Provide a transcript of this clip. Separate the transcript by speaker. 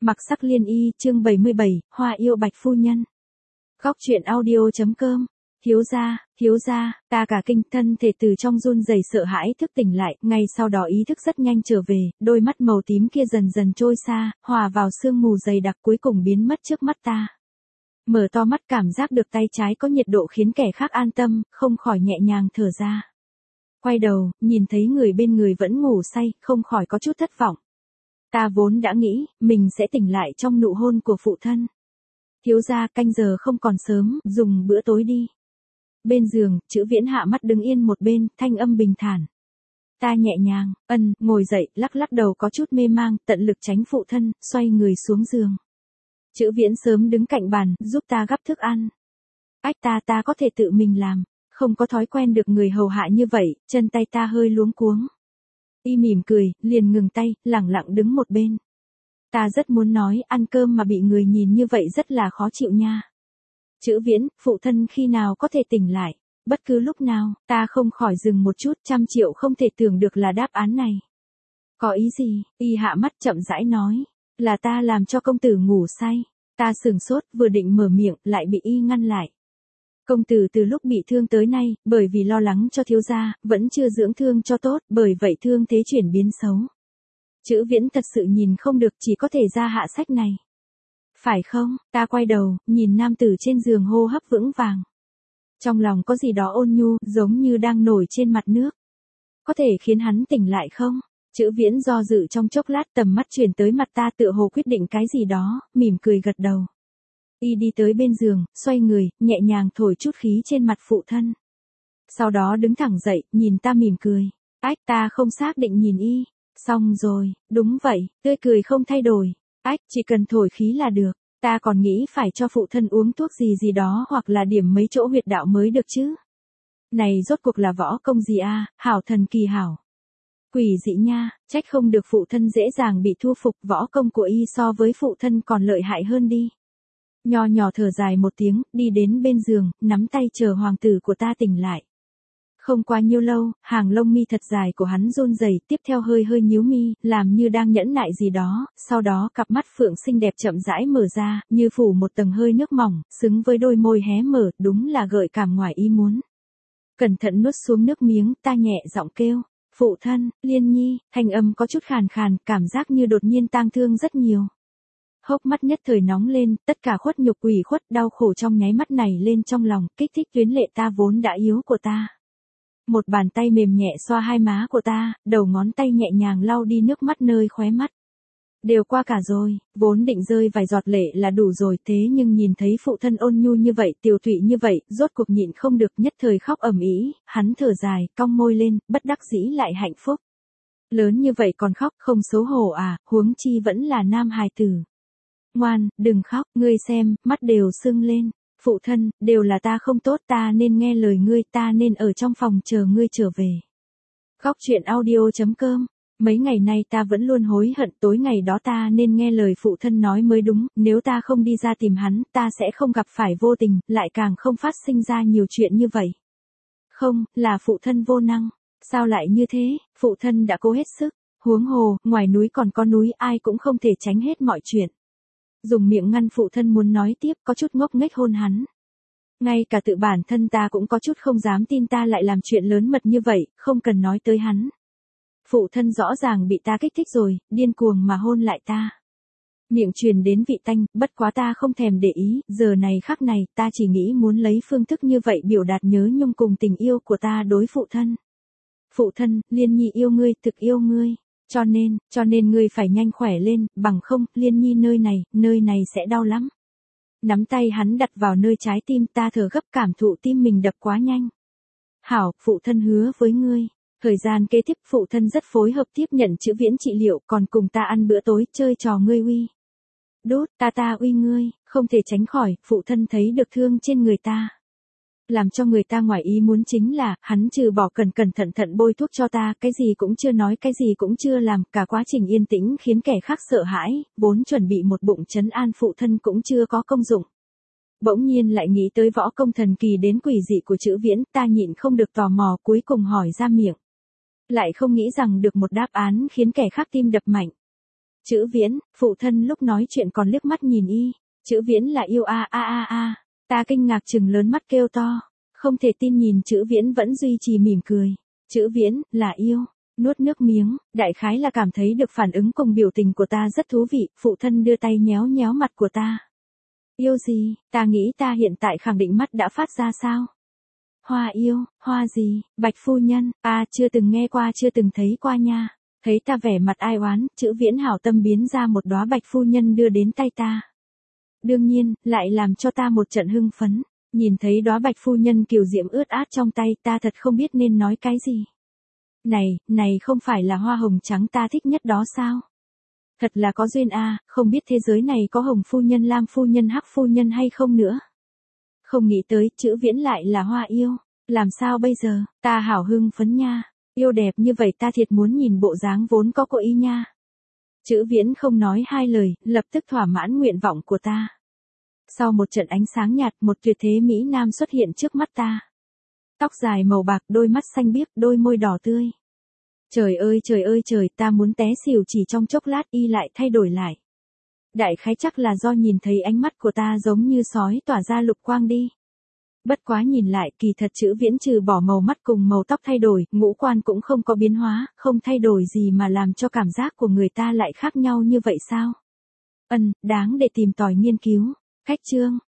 Speaker 1: Mặc sắc liên y, chương 77, Hoa yêu Bạch phu nhân. Góc truyện audio.com. Thiếu gia, ta cả kinh, thân thể từ trong run rẩy sợ hãi thức tỉnh lại, ngay sau đó ý thức rất nhanh trở về, đôi mắt màu tím kia dần dần trôi xa, hòa vào sương mù dày đặc cuối cùng biến mất trước mắt ta. Mở to mắt cảm giác được tay trái có nhiệt độ khiến kẻ khác an tâm, không khỏi nhẹ nhàng thở ra. Quay đầu, nhìn thấy người bên người vẫn ngủ say, không khỏi có chút thất vọng. Ta vốn đã nghĩ, mình sẽ tỉnh lại trong nụ hôn của phụ thân. Thiếu gia, canh giờ không còn sớm, dùng bữa tối đi. Bên giường, Chữ Viễn hạ mắt đứng yên một bên, thanh âm bình thản. Ta nhẹ nhàng, ngồi dậy, lắc lắc đầu có chút mê mang, tận lực tránh phụ thân, xoay người xuống giường. Chữ Viễn sớm đứng cạnh bàn, giúp ta gắp thức ăn. Ta có thể tự mình làm, không có thói quen được người hầu hạ như vậy, chân tay ta hơi luống cuống. Y mỉm cười, liền ngừng tay, lẳng lặng đứng một bên. Ta rất muốn nói, ăn cơm mà bị người nhìn như vậy rất là khó chịu nha. Chữ Viễn, phụ thân khi nào có thể tỉnh lại? Bất cứ lúc nào, ta không khỏi dừng một chút, 100 triệu không thể tưởng được là đáp án này. Có ý gì? Y hạ mắt chậm rãi nói. Là ta làm cho công tử ngủ say. Ta sửng sốt, vừa định mở miệng, lại bị Y ngăn lại. Công tử từ lúc bị thương tới nay, bởi vì lo lắng cho thiếu gia, vẫn chưa dưỡng thương cho tốt, bởi vậy thương thế chuyển biến xấu. Chữ Viễn thật sự nhìn không được, chỉ có thể ra hạ sách này. Phải không? Ta quay đầu, nhìn nam tử trên giường hô hấp vững vàng. Trong lòng có gì đó ôn nhu, giống như đang nổi trên mặt nước. Có thể khiến hắn tỉnh lại không? Chữ Viễn do dự trong chốc lát, tầm mắt chuyển tới mặt ta tựa hồ quyết định cái gì đó, mỉm cười gật đầu. Y đi tới bên giường, xoay người, nhẹ nhàng thổi chút khí trên mặt phụ thân. Sau đó đứng thẳng dậy, nhìn ta mỉm cười. Ta không xác định nhìn Y. Xong rồi, đúng vậy, tươi cười không thay đổi. Chỉ cần thổi khí là được. Ta còn nghĩ phải cho phụ thân uống thuốc gì đó hoặc là điểm mấy chỗ huyệt đạo mới được chứ. Này rốt cuộc là võ công gì a, hảo thần kỳ hảo. Quỷ dị nha, trách không được phụ thân dễ dàng bị thu phục, võ công của Y so với phụ thân còn lợi hại hơn đi. Nho nhỏ thở dài một tiếng, đi đến bên giường, nắm tay chờ hoàng tử của ta tỉnh lại. Không qua nhiêu lâu, hàng lông mi thật dài của hắn run rẩy, tiếp theo hơi nhíu mi, làm như đang nhẫn nại gì đó, sau đó cặp mắt phượng xinh đẹp chậm rãi mở ra, như phủ một tầng hơi nước mỏng, xứng với đôi môi hé mở, đúng là gợi cảm ngoài ý muốn. Cẩn thận nuốt xuống nước miếng, ta nhẹ giọng kêu, phụ thân, Liên Nhi, thanh âm có chút khàn khàn, cảm giác như đột nhiên tang thương rất nhiều. Hốc mắt nhất thời nóng lên, tất cả khuất nhục ủy khuất đau khổ trong nháy mắt này lên trong lòng, kích thích tuyến lệ ta vốn đã yếu của ta. Một bàn tay mềm nhẹ xoa hai má của ta, đầu ngón tay nhẹ nhàng lau đi nước mắt nơi khóe mắt. Đều qua cả rồi, vốn định rơi vài giọt lệ là đủ rồi, thế nhưng nhìn thấy phụ thân ôn nhu như vậy, tiều tụy như vậy, rốt cuộc nhịn không được, nhất thời khóc ầm ĩ, hắn thở dài, cong môi lên, bất đắc dĩ lại hạnh phúc. Lớn như vậy còn khóc, không xấu hổ à, huống chi vẫn là nam hài tử. Ngoan, đừng khóc, ngươi xem, mắt đều sưng lên. Phụ thân, đều là ta không tốt, ta nên nghe lời ngươi, ta nên ở trong phòng chờ ngươi trở về. Góc truyện audio.com. Mấy ngày nay ta vẫn luôn hối hận, tối ngày đó ta nên nghe lời phụ thân nói mới đúng, nếu ta không đi ra tìm hắn, ta sẽ không gặp phải vô tình, lại càng không phát sinh ra nhiều chuyện như vậy. Không, là phụ thân vô năng. Sao lại như thế, phụ thân đã cố hết sức, huống hồ, ngoài núi còn có núi, ai cũng không thể tránh hết mọi chuyện. Dùng miệng ngăn phụ thân muốn nói tiếp, có chút ngốc nghếch hôn hắn. Ngay cả tự bản thân ta cũng có chút không dám tin ta lại làm chuyện lớn mật như vậy, không cần nói tới hắn. Phụ thân rõ ràng bị ta kích thích rồi, điên cuồng mà hôn lại ta. Miệng truyền đến vị tanh, bất quá ta không thèm để ý, giờ này khắc này, ta chỉ nghĩ muốn lấy phương thức như vậy biểu đạt nhớ nhung cùng tình yêu của ta đối phụ thân. Phụ thân, Liên Nhi yêu ngươi, thực yêu ngươi. Cho nên ngươi phải nhanh khỏe lên, bằng không, Liên Nhi nơi này sẽ đau lắm. Nắm tay hắn đặt vào nơi trái tim, ta thở gấp cảm thụ tim mình đập quá nhanh. Hảo, phụ thân hứa với ngươi. Thời gian kế tiếp phụ thân rất phối hợp tiếp nhận Chữ Viễn trị liệu, còn cùng ta ăn bữa tối, chơi trò ngươi uy. Đốt, ta uy ngươi, không thể tránh khỏi, phụ thân thấy được thương trên người ta. Làm cho người ta ngoài ý muốn chính là, hắn trừ bỏ cẩn thận bôi thuốc cho ta, cái gì cũng chưa nói, cái gì cũng chưa làm, cả quá trình yên tĩnh khiến kẻ khác sợ hãi, vốn chuẩn bị một bụng trấn an phụ thân cũng chưa có công dụng. Bỗng nhiên lại nghĩ tới võ công thần kỳ đến quỷ dị của Chữ Viễn, ta nhịn không được tò mò cuối cùng hỏi ra miệng. Lại không nghĩ rằng được một đáp án khiến kẻ khác tim đập mạnh. Chữ Viễn, phụ thân lúc nói chuyện còn liếc mắt nhìn y. Chữ Viễn là yêu a a a a. Ta kinh ngạc trừng lớn mắt kêu to. Không thể tin nhìn Chữ Viễn vẫn duy trì mỉm cười. Chữ Viễn, là yêu. Nuốt nước miếng, đại khái là cảm thấy được phản ứng cùng biểu tình của ta rất thú vị, phụ thân đưa tay nhéo nhéo mặt của ta. Yêu gì, ta nghĩ ta hiện tại khẳng định mắt đã phát ra sao? Hoa yêu, hoa gì, Bạch phu nhân, chưa từng nghe qua chưa từng thấy qua nha. Thấy ta vẻ mặt ai oán, Chữ Viễn hảo tâm biến ra một đóa Bạch phu nhân đưa đến tay ta. Đương nhiên, lại làm cho ta một trận hưng phấn. Nhìn thấy đóa Bạch phu nhân kiều diễm ướt át trong tay, ta thật không biết nên nói cái gì. Này không phải là hoa hồng trắng ta thích nhất đó sao? Thật là có duyên a, không biết thế giới này có hồng phu nhân, lam phu nhân, hắc phu nhân hay không nữa. Không nghĩ tới, Chữ Viễn lại là hoa yêu. Làm sao bây giờ, ta hảo hưng phấn nha. Yêu đẹp như vậy ta thiệt muốn nhìn bộ dáng vốn có của y nha. Chữ Viễn không nói hai lời, lập tức thỏa mãn nguyện vọng của ta. Sau một trận ánh sáng nhạt, một tuyệt thế mỹ nam xuất hiện trước mắt ta. Tóc dài màu bạc, đôi mắt xanh biếc, đôi môi đỏ tươi. Trời ơi trời, ta muốn té xỉu chỉ trong chốc lát y lại thay đổi lại. Đại khái chắc là do nhìn thấy ánh mắt của ta giống như sói tỏa ra lục quang đi. Bất quá nhìn lại kỳ thật Chữ Viễn trừ bỏ màu mắt cùng màu tóc thay đổi, ngũ quan cũng không có biến hóa, không thay đổi gì mà làm cho cảm giác của người ta lại khác nhau như vậy sao? Đáng để tìm tòi nghiên cứu. Khách chương.